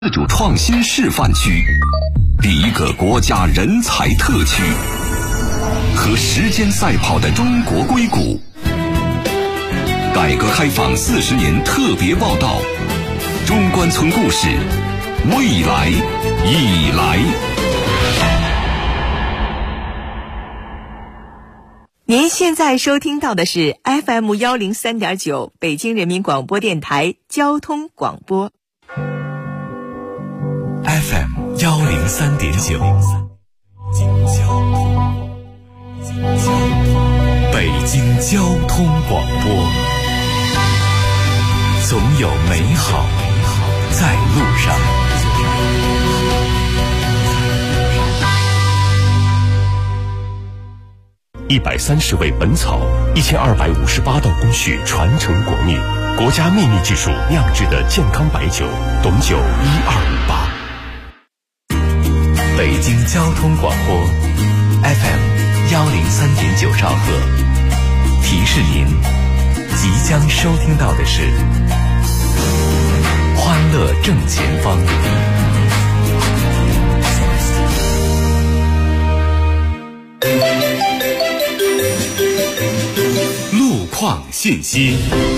自主创新示范区，第一个国家人才特区，和时间赛跑的中国硅谷，改革开放40年特别报道，中关村故事，未来已来。 您现在收听到的是 FM 103.9北京人民广播电台交通广播。 FM 103.9，北京交通广播，总有美好在路上。130味本草，1258道工序传承国秘，国家秘密技术酿制的健康白酒，董酒1258。北京交通广播 FM 103.9兆赫，提示您即将收听到的是欢乐正前方。路况信息。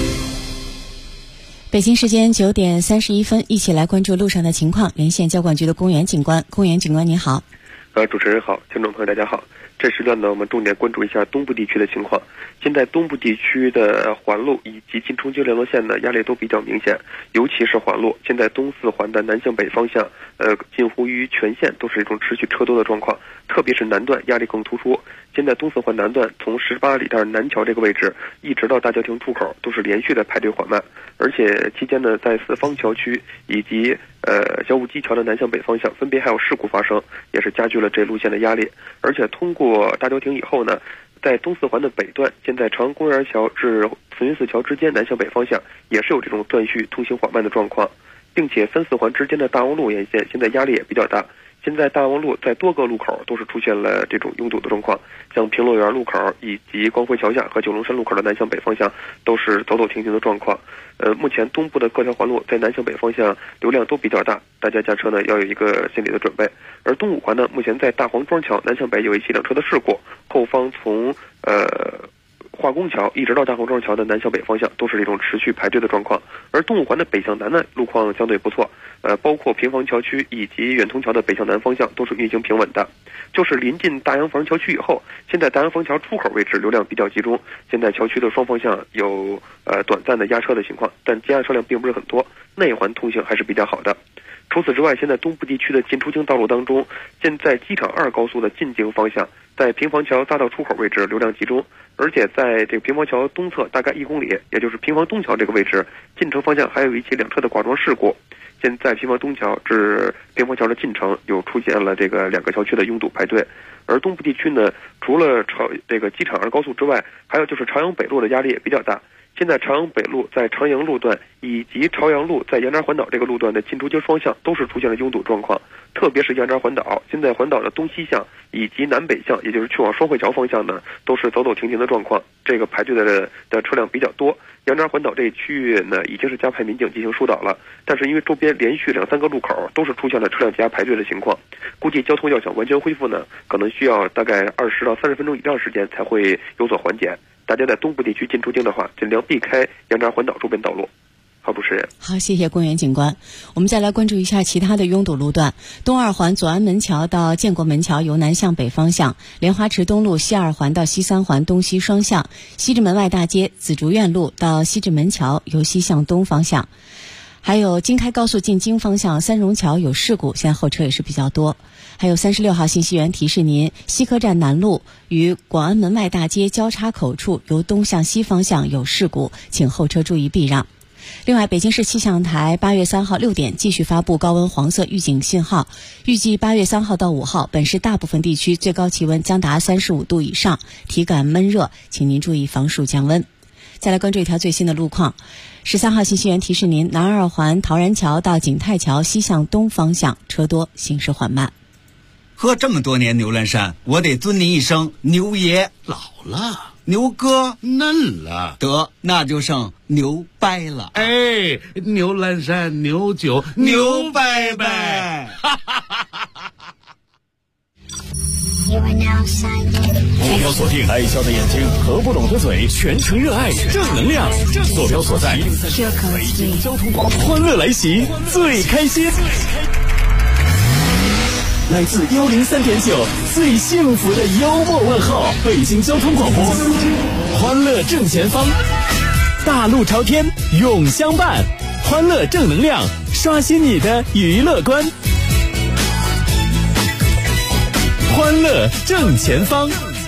北京时间9点31分，一起来关注路上的情况。连线交管局的公园警官，公园警官你好。 主持人好，听众朋友大家好。这时段呢，我们重点关注一下东部地区的情况。现在东部地区的环路以及进出京联络线的压力都比较明显，尤其是环路，现在东四环的南向北方向，近乎于全线都是一种持续车多的状况，特别是南段压力更突出。现在东四环南段从18里店南桥这个位置一直到大郊亭出口都是连续的排队缓慢，而且期间呢，在四方桥区以及小武基桥的南向北方向分别还有事故发生，也是加剧了这路线的压力。而且通过大郊亭以后呢，在东四环的北段，现在朝阳公园桥至慈云寺桥之间南向北方向也是有这种断续通行缓慢的状况，并且三四环之间的大望路沿线现在压力也比较大。现在大望路在多个路口都是出现了这种拥堵的状况，像平乐园路口以及光辉桥下和九龙山路口的南向北方向都是走走停停的状况。目前东部的各条环路在南向北方向流量都比较大，大家驾车呢要有一个心理的准备。而东五环呢，目前在大黄庄桥南向北有一起两车的事故，后方从化工桥一直到大黄庄桥的南向北方向都是这种持续排队的状况。而东五环的北向南呢，路况相对不错，包括平房桥区以及远通桥的北向南方向都是运行平稳的。就是临近大洋房桥区以后，现在大洋房桥出口位置流量比较集中，现在桥区的双方向有短暂的压车的情况，但积压车辆并不是很多，内环通行还是比较好的。除此之外，现在东部地区的进出京道路当中，现在机场2高速的进京方向在平房桥匝道出口位置流量集中，而且在这个平房桥东侧大概1公里，也就是平房东桥这个位置进城方向还有一起两车的剐撞事故。现在平房东桥至平房桥的进城有出现了这个2个桥区的拥堵排队。而东部地区呢，除了这个机场2高速之外，还有就是朝阳北路的压力也比较大。现在朝阳北路在长阳路段以及朝阳路在杨家环岛这个路段的进出京双向都是出现了拥堵状况，特别是杨家环岛，现在环岛的东西向以及南北向，也就是去往双汇桥方向呢，都是走走停停的状况，这个排队的车辆比较多。杨家环岛这一区域呢，已经是加派民警进行疏导了，但是因为周边连续2-3个路口都是出现了车辆挤压排队的情况，估计交通要想完全恢复呢，可能需要大概20到30分钟以上时间才会有所缓解。大家在东部地区进出京的话，尽量避开杨家环岛周边道路。好，主持人。 好，谢谢公园警官。我们再来关注一下其他的拥堵路段。东二环左安门桥到建国门桥由南向北方向，莲花池东路西二环到西3环东西双向，西直门外大街紫竹院路到西直门桥由西向东方向。还有京开高速进京方向三荣桥有事故，现在后车也是比较多。还有36号信息员提示您，西客站南路与广安门外大街交叉口处由东向西方向有事故，请后车注意避让。另外，北京市气象台8月3号6点继续发布高温黄色预警信号，预计8月3号到5号，本市大部分地区最高气温将达35度以上，体感闷热，请您注意防暑降温。再来关注一条最新的路况。13号信息员提示您，南二环陶然桥到景泰桥西向东方向车多，行驶缓慢。 喝这么多年牛栏山，我得尊您一声牛爷。 老了， 牛哥嫩了， 得，那就剩牛掰了。 哎，牛栏山，牛酒，牛掰掰。 目标锁定，爱笑的眼睛和不懂的嘴，全程热爱正能量。坐标所在103北京交通广播，欢乐来袭，最开心。来自103.9最幸福的幽默问候，北京交通广播，欢乐正前方，大路朝天永相伴，欢乐正能量，刷新你的娱乐观。欢乐正前方，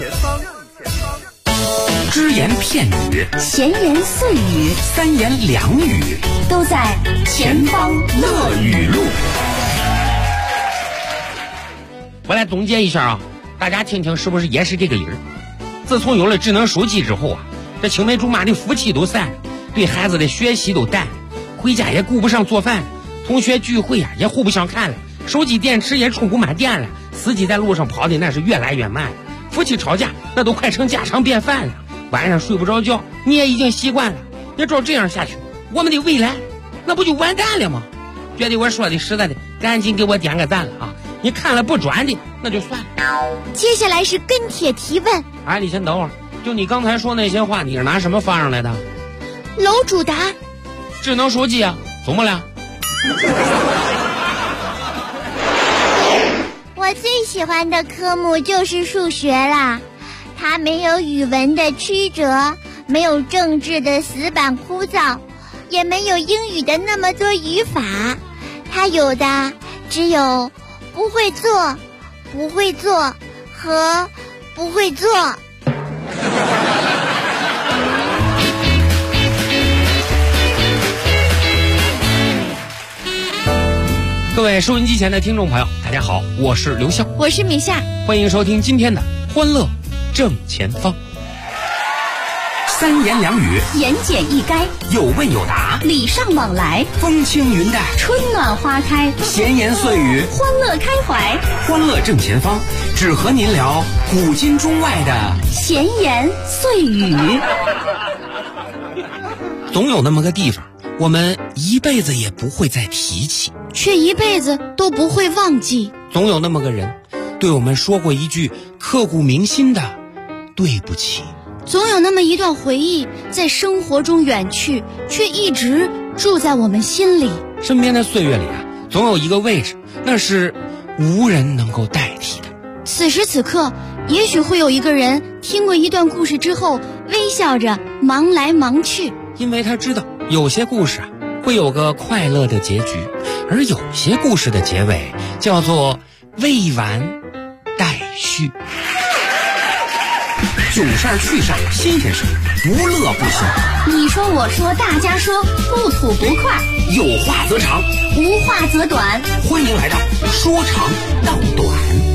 只言片语， 闲言碎语， 三言两语， 都在前方乐语录。 我来总结一下啊，大家听听是不是也是这个理儿？自从有了智能手机之后啊，这青梅竹马的夫妻都散了，对孩子的学习都淡了，回家也顾不上做饭，同学聚会啊也互不相看了，手机电池也充不满电了，司机在路上跑的那是越来越慢，夫妻吵架那都快成家常便饭了，晚上睡不着觉你也已经习惯了。要照这样下去，我们的未来那不就完蛋了吗？觉得我说的实在的，赶紧给我点个赞了啊！你看了不转的那就算了。 接下来是跟帖提问。 哎，你先等会儿，就你刚才说那些话，你是拿什么发上来的？ 楼主答： 智能手机啊，怎么了？ 我最喜欢的科目就是数学啦，它没有语文的曲折，没有政治的死板枯燥，也没有英语的那么多语法，它有的只有不会做、不会做和不会做。 各位收音机前的听众朋友，大家好，我是刘笑， 我是米夏， 欢迎收听今天的欢乐正前方。 三言两语， 言简意赅， 有问有答， 礼尚往来， 风轻云淡， 春暖花开， 闲言碎语， 欢乐开怀。 欢乐正前方，只和您聊古今中外的闲言碎语。 总有那么个地方，我们一辈子也不会再提起， 却一辈子都不会忘记。 总有那么个人，对我们说过一句刻骨铭心的对不起。 总有那么一段回忆在生活中远去，却一直住在我们心里。 身边的岁月里啊，总有一个位置，那是无人能够代替的。 此时此刻，也许会有一个人听过一段故事之后，微笑着忙来忙去， 因为他知道有些故事啊会有个快乐的结局，而有些故事的结尾叫做未完待续。 囧事儿、趣事儿、新鲜事儿，无乐不休。 你说我说大家说，不吐不快， 有话则长， 无话则短。 欢迎来到说长道短。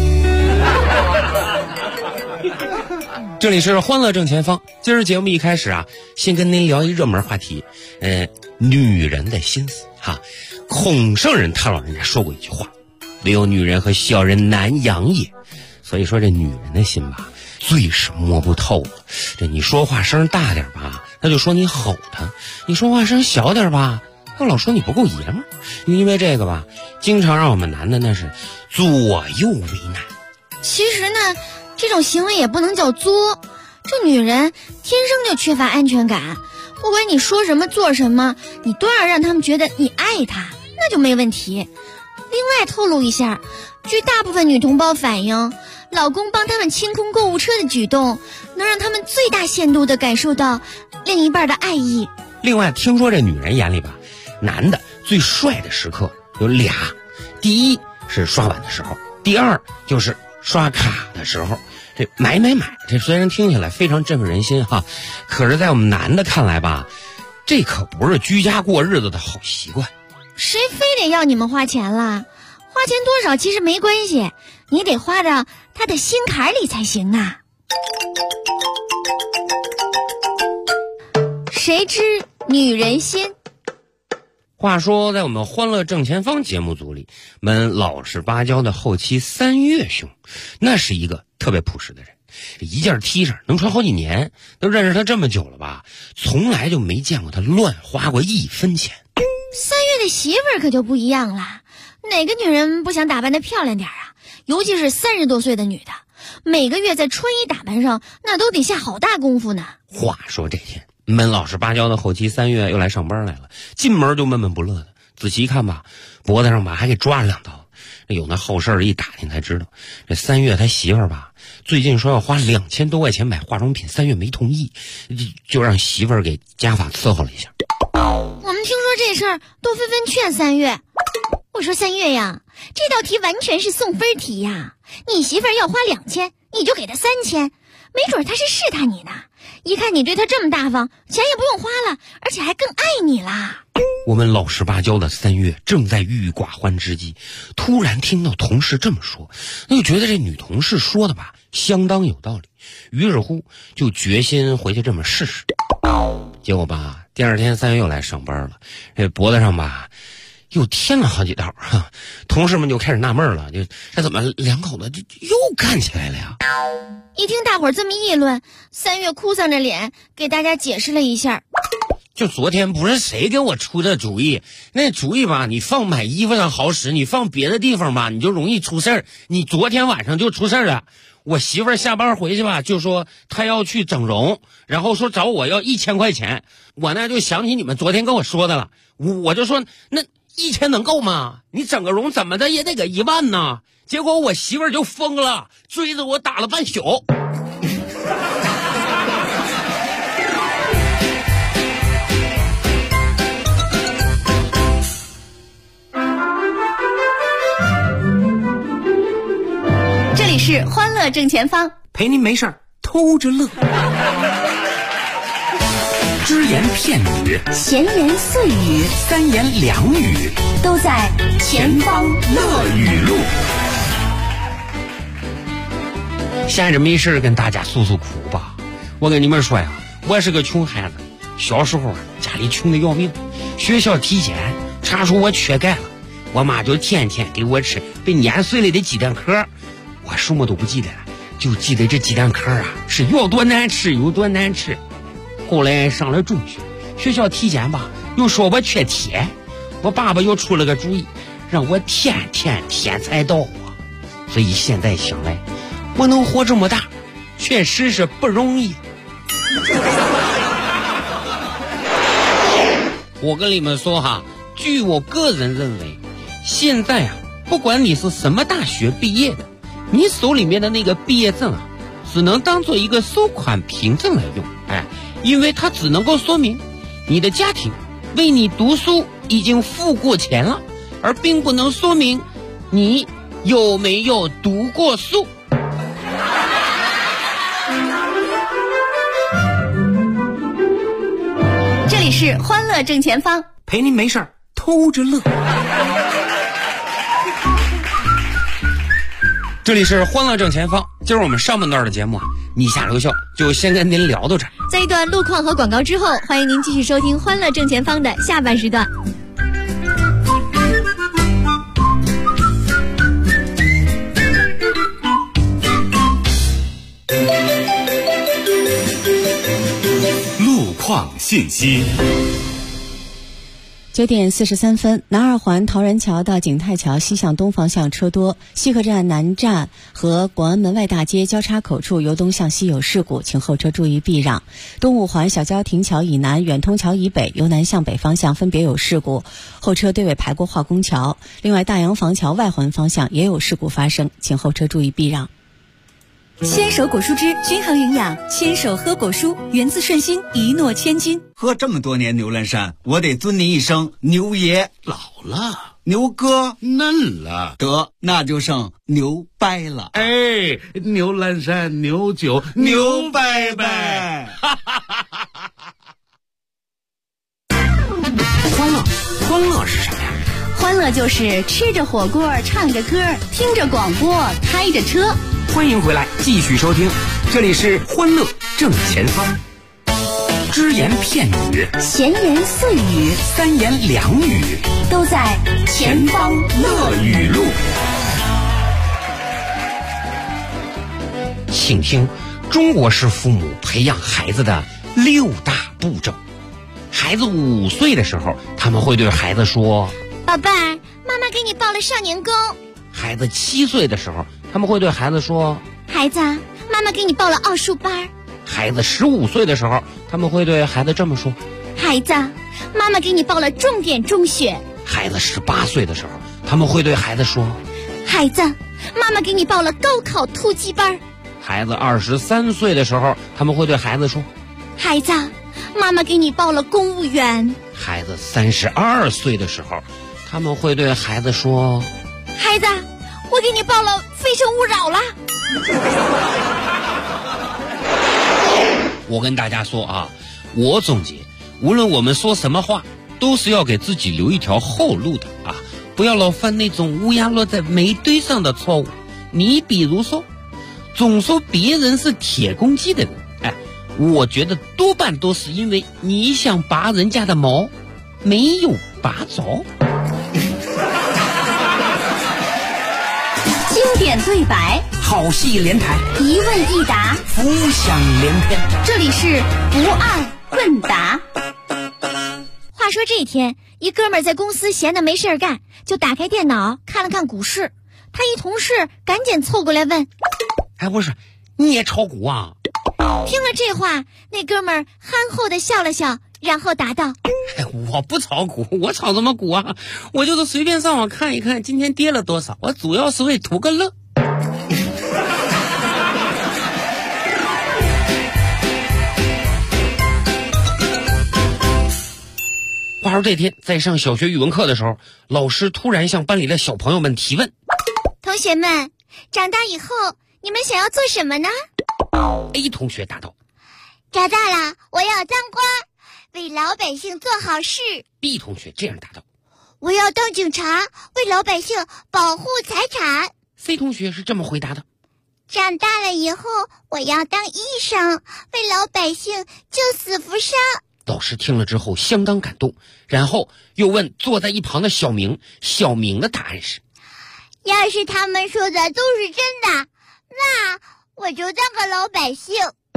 这里是欢乐正前方，今儿节目一开始啊，先跟您聊一热门话题，女人的心思哈。孔圣人他老人家说过一句话：唯有女人和小人难养也。所以说这女人的心吧，最是摸不透了。这你说话声大点吧，他就说你吼他；你说话声小点吧，他老说你不够爷们儿。因为这个吧，经常让我们男的那是左右为难。 其实呢，这种行为也不能叫作，这女人天生就缺乏安全感，不管你说什么做什么，你都要让他们觉得你爱她，那就没问题。另外透露一下，据大部分女同胞反映，老公帮他们清空购物车的举动，能让他们最大限度地感受到另一半的爱意。 另外听说这女人眼里吧，男的最帅的时刻有俩，第一是刷碗的时候，第二就是刷卡的时候。这买，这虽然听起来非常振奋人心哈，可是在我们男的看来吧，这可不是居家过日子的好习惯。 谁非得要你们花钱啦？花钱多少其实没关系，你得花到他的心坎里才行啊。谁知女人心？ 话说在我们欢乐正前方节目组里，我们老实巴交的后期3月兄，那是一个特别朴实的人。 这一件 T 恤能穿好几年，都认识他这么久了吧，从来就没见过他乱花过1分钱。 3月的媳妇儿可就不一样了，哪个女人不想打扮得漂亮点啊？尤其是30多岁的女的，每个月在春衣打扮上那都得下好大功夫呢。 话说这天，闷老实巴交的后期3月又来上班来了，进门就闷闷不乐的。仔细一看吧，脖子上吧还给抓了2刀。有那后事一打听才知道，这3月他媳妇儿吧，最近说要花2000多块钱买化妆品，3月没同意，就让媳妇儿给家法伺候了一下。 我们听说这事儿都纷纷劝3月。我说3月呀，这道题完全是送分题呀！你媳妇儿要花2000，你就给她3000，没准她是试探你呢。一看你对她这么大方，钱也不用花了，而且还更爱你啦。 我们老实巴交的3月正在郁郁寡欢之际，突然听到同事这么说，那就觉得这女同事说的吧相当有道理，于是乎就决心回去这么试试。结果吧，第2天3月又来上班了，这脖子上吧又添了好几道，同事们就开始纳闷了，就这怎么2口子就又干起来了呀？ 一听大伙儿这么议论，3月哭丧着脸给大家解释了一下。 就昨天不是谁给我出的主意，那主意吧，你放买衣服上好使，你放别的地方吧，你就容易出事儿。你昨天晚上就出事儿了。我媳妇儿下班回去吧，就说她要去整容，然后说找我要1000块钱。我呢就想起你们昨天跟我说的了，我就说那1000能够吗？你整个容怎么的也得个1万呢。结果我媳妇儿就疯了，追着我打了半宿。 这里是欢乐正前方， 陪您没事儿偷着乐。只言片语， 闲言碎语 3言2语， 都在前方乐语录。 闲着没事跟大家诉诉苦吧。我跟你们说呀，我是个穷孩子，小时候家里穷的要命，学校体检查出我缺钙了，我妈就天天给我吃被碾碎了的鸡蛋壳，我什么都不记得了，就记得这鸡蛋壳啊是有多难吃有多难吃。后来上了中学，学校体检吧又说我缺铁，我爸爸又出了个主意，让我天天天才到啊。所以现在想来，我能活这么大确实是不容易。我跟你们说哈，据我个人认为，现在啊不管你是什么大学毕业的，你手里面的那个毕业证啊只能当做一个收款凭证来用，因为它只能够说明你的家庭为你读书已经付过钱了，而并不能说明你有没有读过书。 这里是欢乐正前方， 陪您没事儿偷着乐。 这里是欢乐正前方，今儿我们上半段的节目啊，你下留笑就先跟您聊到这儿。 在一段路况和广告之后，欢迎您继续收听欢乐正前方的下半时段。 路况信息。 9点43分，南2环陶然桥到景泰桥西向东方向车多，西客站南站和广安门外大街交叉口处由东向西有事故，请后车注意避让。东5环小交亭桥以南、远通桥以北由南向北方向分别有事故，后车对尾排过化工桥。另外，大洋房桥外环方向也有事故发生，请后车注意避让。 牵手果蔬汁均衡营养，牵手喝果蔬，源自顺心，一诺千金。 喝这么多年牛栏山，我得尊您一声牛爷。 老了， 牛哥嫩了， 得那就剩牛掰了。 哎，牛栏山牛酒牛掰掰。 欢乐是什么呀？ 欢乐就是吃着火锅，唱着歌，听着广播，开着车。 欢迎回来，继续收听，这里是欢乐正前方。只言片语， 闲言碎语 ，3言2语， 都在前方乐语录。 请听中国式父母培养孩子的6大步骤。孩子5岁的时候，他们会对孩子说： 宝贝儿，妈妈给你报了少年宫。 孩子7岁的时候，他们会对孩子说： 孩子，妈妈给你报了奥数班。 孩子15岁的时候，他们会对孩子这么说： 孩子，妈妈给你报了重点中学。 孩子18岁的时候，他们会对孩子说： 孩子，妈妈给你报了高考突击班。 孩子23岁的时候，他们会对孩子说： 孩子，妈妈给你报了公务员。 孩子32岁的时候，他们会对孩子说： 孩子，我给你报了非诚勿扰了。 我跟大家说啊，我总结，无论我们说什么话，都是要给自己留一条后路的啊，不要老犯那种乌鸦落在煤堆上的错误。你比如说，总说别人是铁公鸡的人，我觉得多半都是因为你想拔人家的毛，没有拔着。 经典对白， 好戏连台， 一问一答， 浮想联翩。 这里是不二问答。 话说这天，一哥们儿在公司闲得没事干，就打开电脑看了看股市。他一同事赶紧凑过来问： 不是，你也炒股啊？ 听了这话，那哥们儿憨厚地笑了笑，然后答道： 我不炒股，我炒什么股啊？我就是随便上网看一看今天跌了多少，我主要是为图个乐。话说这天在上小学语文课的时候，老师突然向班里的小朋友们提问： 同学们，长大以后你们想要做什么呢？ A 同学答道： 长大了我要当官，为老百姓做好事。 B 同学这样答道： 我要当警察，为老百姓保护财产。 C 同学是这么回答的： 长大了以后我要当医生，为老百姓救死扶伤。 老师听了之后相当感动，然后又问坐在一旁的小明，小明的答案是： 要是他们说的都是真的，那我就当个老百姓。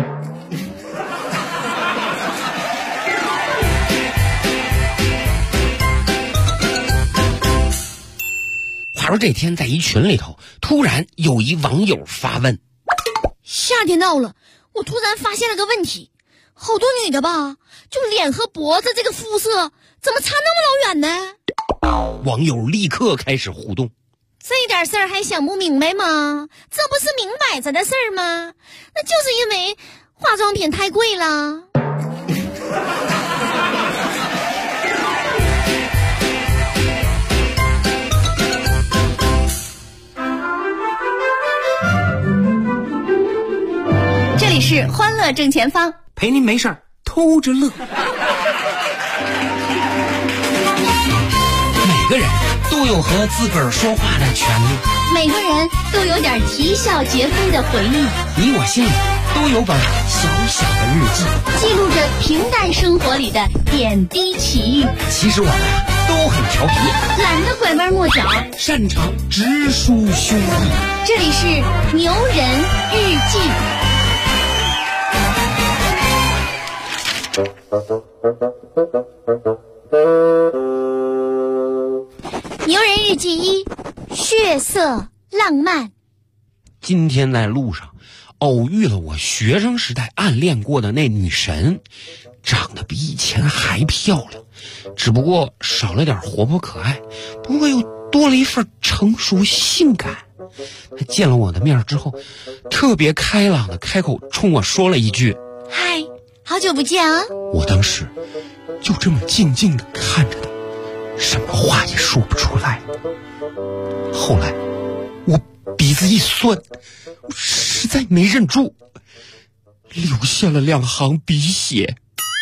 话说这天在一群里头，突然有一网友发问： 夏天到了，我突然发现了个问题，好多女的吧，就脸和脖子这个肤色怎么差那么老远呢？ 网友立刻开始互动： 这点事儿还想不明白吗？这不是明摆着的事儿吗？那就是因为化妆品太贵了。 这里是欢乐正前方， 陪您没事儿偷着乐。 每个人都有和自个儿说话的权利， 每个人都有点啼笑皆非的回忆。 你我心里都有本小小的日记， 记录着平淡生活里的点滴奇遇。 其实我们都很调皮， 懒得拐弯抹角， 擅长直抒胸臆。 这里是牛人日记。 牛人日记1：血色浪漫。 今天在路上偶遇了我学生时代暗恋过的那女神，长得比以前还漂亮，只不过少了点活泼可爱，不过又多了一份成熟性感。她见了我的面之后，特别开朗的开口冲我说了一句： 嗨，好久不见啊！ 我当时就这么静静地看着她，什么话也说不出来。后来我鼻子一酸，我实在没忍住，流下了2行鼻血。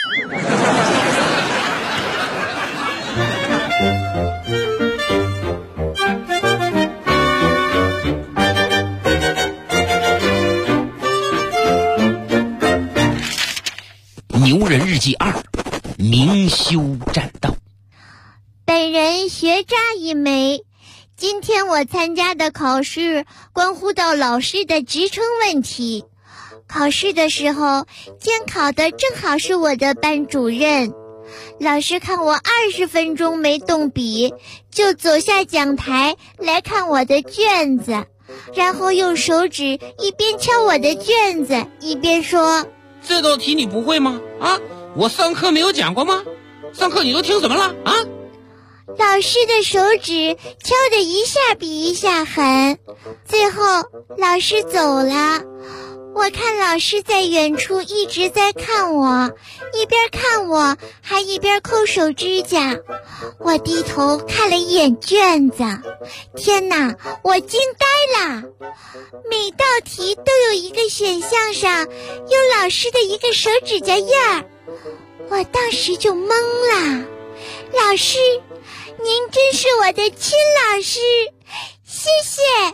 牛人日记2：明修栈道。 本人学渣一枚，今天我参加的考试关乎到老师的职称问题， 考试的时候，监考的正好是我的班主任。老师看我20分钟没动笔，就走下讲台来看我的卷子，然后用手指一边敲我的卷子，一边说：“ 这道题你不会吗？啊，我上课没有讲过吗？上课你都听什么了啊？” 老师的手指敲得一下比一下狠，最后老师走了。我看老师在远处一直在看我，一边看我还一边抠手指甲。我低头看了一眼卷子，天哪，我惊呆了！每道题都有一个选项上有老师的一个手指甲印儿，我当时就懵了。老师，您真是我的亲老师，谢谢。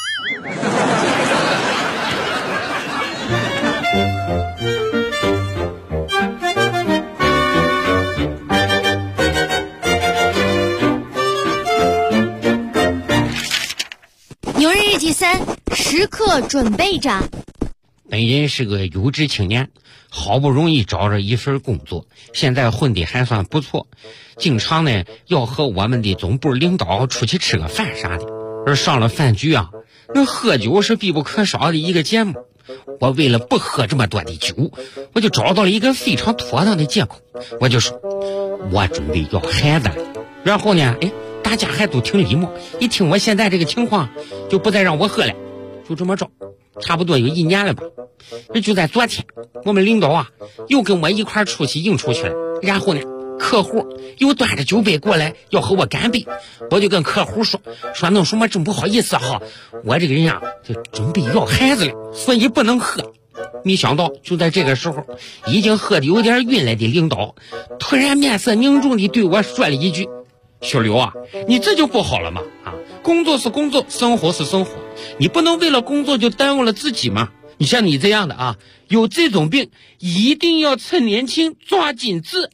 牛人日记3，时刻准备着。 本人是个有志青年，好不容易找着一份工作，现在混得还算不错，经常呢要和我们的总部领导出去吃个饭啥的。而上了饭局啊，那喝酒是必不可少的一个节目。我为了不喝这么多的酒，我就找到了一个非常妥当的借口，我就说我准备要孩子了。然后呢，大家还都挺礼貌，一听我现在这个情况，就不再让我喝了。就这么着，差不多有1年了吧。就在昨天，我们领导啊又跟我一块出去应酬去了。然后呢，客户又端着酒杯过来要和我干杯，我就跟客户说弄什么真不好意思哈，我这个人啊就准备要孩子了，所以不能喝。没想到就在这个时候，已经喝得有点晕了的领导突然面色凝重地对我说了一句：“小刘啊，你这就不好了嘛！啊，工作是工作，生活是生活，你不能为了工作就耽误了自己嘛！你像你这样的啊，有这种病，一定要趁年轻抓紧治。”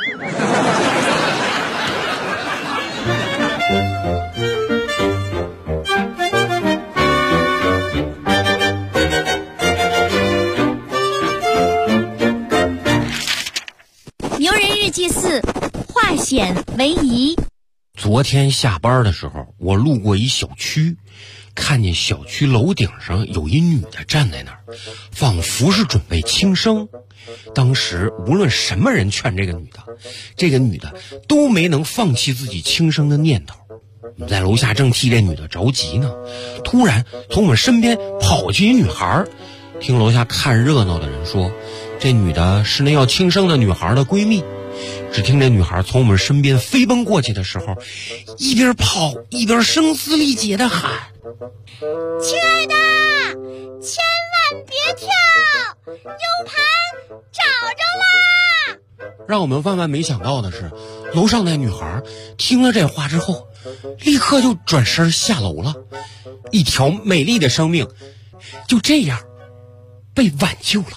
牛人日记4，化险为夷。 昨天下班的时候，我路过一小区，看见小区楼顶上有一女的站在那儿，仿佛是准备轻生。当时无论什么人劝这个女的都没能放弃自己轻生的念头。在楼下正替这女的着急呢，突然从我们身边跑去一女孩。听楼下看热闹的人说，这女的是那要轻生的女孩的闺蜜。只听这女孩从我们身边飞奔过去的时候，一边跑一边声嘶力竭地喊：“ 亲爱的，千万别跳，U盘找着啦！” 让我们万万没想到的是，楼上那女孩听了这话之后，立刻就转身下楼了。一条美丽的生命就这样被挽救了。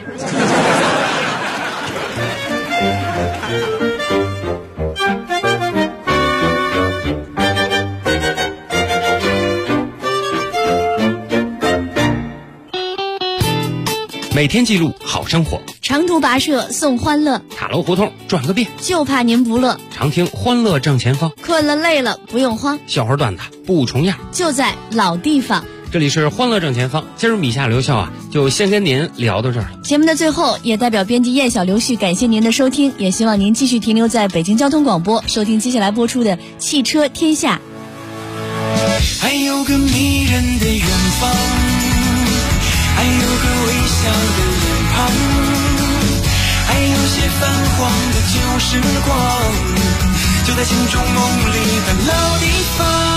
每天记录好生活， 长途跋涉送欢乐， 塔楼胡同转个遍， 就怕您不乐。 常听欢乐正前方， 困了累了不用慌， 笑话段子不重样， 就在老地方。 这里是欢乐正前方，今儿米夏留校啊，就先跟您聊到这儿了。 节目的最后，也代表编辑叶小刘旭感谢您的收听，也希望您继续停留在北京交通广播，收听接下来播出的《汽车天下》。 还有个迷人的远方，还有个微笑的脸庞，还有些泛黄的旧时光，就在心中梦里的老地方。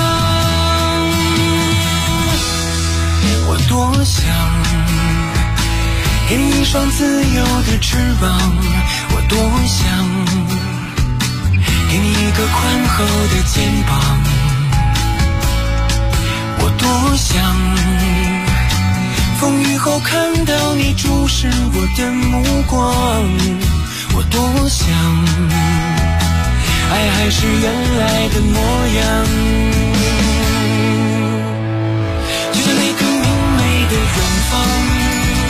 我多想给你一双自由的翅膀，我多想给你一个宽厚的肩膀，我多想风雨后看到你注视我的目光，我多想爱还是原来的模样，就像那个明媚的远方，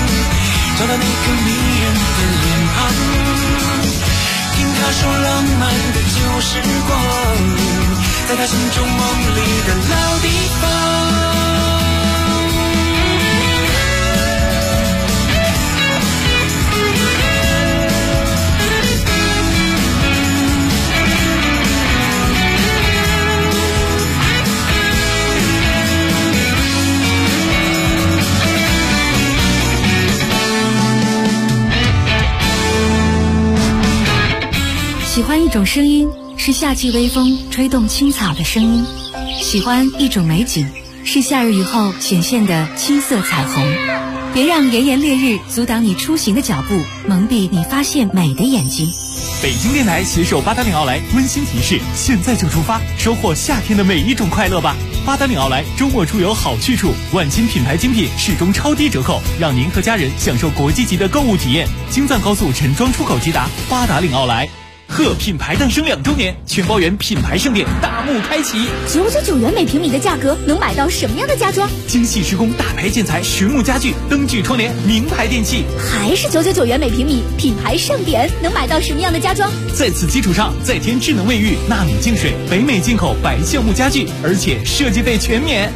那个迷人的脸庞，听他说浪漫的旧时光，在他心中梦里的老地方。 喜欢一种声音，是夏季微风吹动青草的声音；喜欢一种美景，是夏日雨后显现的青色彩虹。别让炎炎烈日阻挡你出行的脚步，蒙蔽你发现美的眼睛。 北京电台携手八达岭奥莱温馨提示：现在就出发，收获夏天的每一种快乐吧！八达岭奥莱周末出游好去处，万金品牌精品始终超低折扣，让您和家人享受国际级的购物体验。京藏高速陈庄出口直达八达岭奥莱。贺品牌诞生2周年，全包圆品牌盛典大幕开启 ，999元每平米的价格能买到什么样的家装？ 精细施工大牌建材实木家具、灯具窗帘、名牌电器， 还是999元每平米，品牌盛典能买到什么样的家装？ 在此基础上再添智能卫浴、纳米净水、北美进口白橡木家具，而且设计费全免。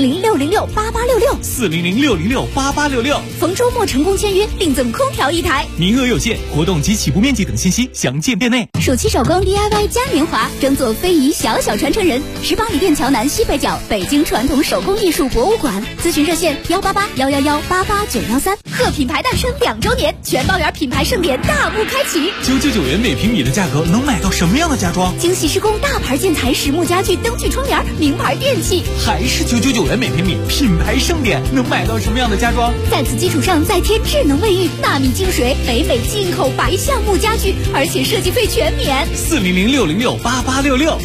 400-606-8866，400-606-8866，逢周末成功签约，另赠空调1台， 名额有限，活动及起步面积等信息详见店内。 暑期手工 DIY 嘉年华，争做非遗小传承人。18里店桥南西北角，北京传统手工艺术博物馆。咨询热线188-111-88913。贺品牌诞生2周年，全包圆品牌盛典大幕开启。 999元每平米的价格能买到什么样的家装？ 精细施工大牌建材实木家具、灯具窗帘、名牌电器， 还是999元每平米，品牌盛典能买到什么样的家装？ 在此基础上再添智能卫浴、纳米净水、北美进口白橡木家具，而且设计费全免。 400-606-8866，400-606-8866，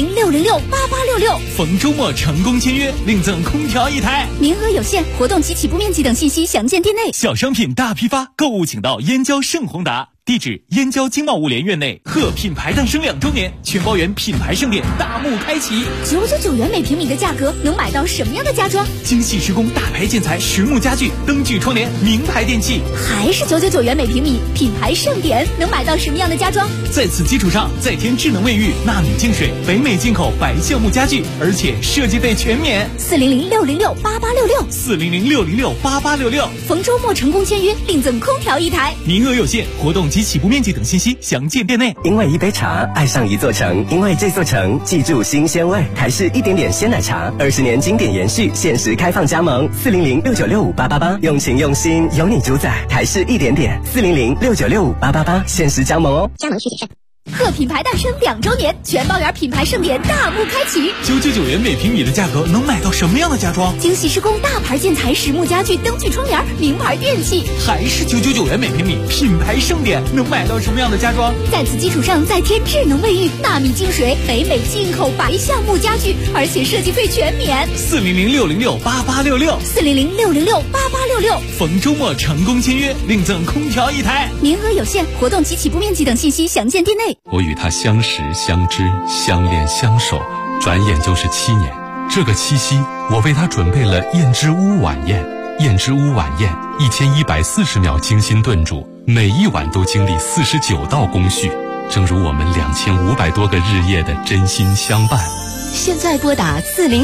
逢周末成功签约，另赠空调1台， 名额有限，活动及起步面积等信息详见店内。 小商品大批发，购物请到燕郊盛宏达。地址：燕郊经贸物联院内。贺品牌诞生2周年，全包圆品牌盛典大幕开启。 999元每平米的价格能买到什么样的家装？ 精细施工大牌建材实木家具、灯具窗帘、名牌电器， 还是999元每平米，品牌盛典能买到什么样的家装？ 在此基础上再添智能卫浴、纳米净水、北美进口白橡木家具，而且设计费全免。 400-606-8866，400-606-8866，逢周末成功签约，另赠空调1台， 名额有限，活动及起步面积等信息详见店内。 因为一杯茶爱上一座城，因为这座城记住新鲜味，台式一点点鲜奶茶，20年经典延续，限时开放加盟，400-696-5888，用情用心，有你主宰，台式一点点，400-696-5888，限时加盟哦， 加盟需谨慎。贺品牌诞生2周年，全包圆品牌盛典大幕开启。 999元每平米的价格能买到什么样的家装？ 精细施工大牌建材实木家具、灯具窗帘、名牌电器， 还是999元每平米，品牌盛典能买到什么样的家装？ 在此基础上再添智能卫浴、纳米净水、北美进口白橡木家具，而且设计费全免。 400-606-8866，400-606-8866，逢周末成功签约，另赠空调1台， 名额有限，活动及起步面积等信息详见店内。 我与他相识、相知、相恋、相守，转眼就是7年。这个7夕，我为他准备了燕之屋晚宴。燕之屋晚宴1140秒精心炖煮，每一碗都经历49道工序，正如我们2500多个日夜的真心相伴。 现在拨打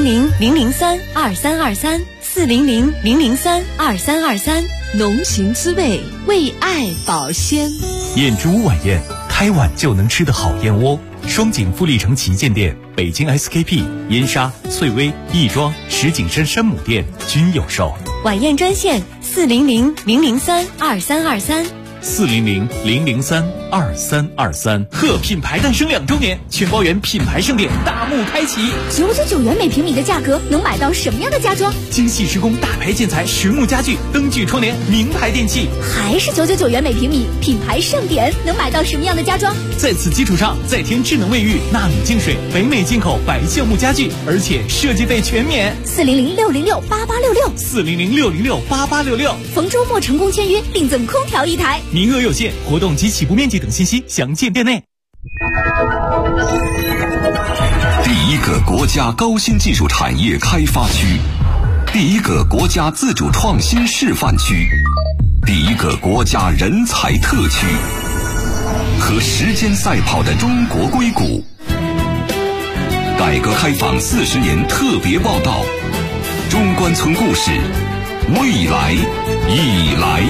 400-003-2323，400-003-2323，浓情滋味，为爱保鲜。 燕之屋晚宴，开碗就能吃的好燕窝。双井富力城旗舰店、北京 SKP、燕莎、翠微、亦庄、石景山山姆店均有售。 晚宴专线 400-003-2323，400-003-2323。贺品牌诞生2周年，全包圆品牌盛典大幕开启。 999元每平米的价格能买到什么样的家装？ 精细施工大牌建材实木家具、灯具窗帘、名牌电器， 还是999元每平米，品牌盛典能买到什么样的家装？ 在此基础上再添智能卫浴、纳米净水、北美进口白橡木家具，而且设计费全免。 400-606-8866，400-606-8866，逢周末成功签约，另赠空调1台， 名额有限，活动及起步面积等信息详见店内。 第一个国家高新技术产业开发区，第一个国家自主创新示范区， 第一个国家人才特区，和时间赛跑的中国硅谷。改革开放40年特别报道，中关村故事，未来已来。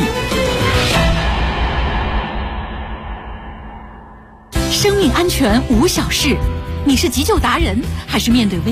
生命安全无小事，你是急救达人，还是面对危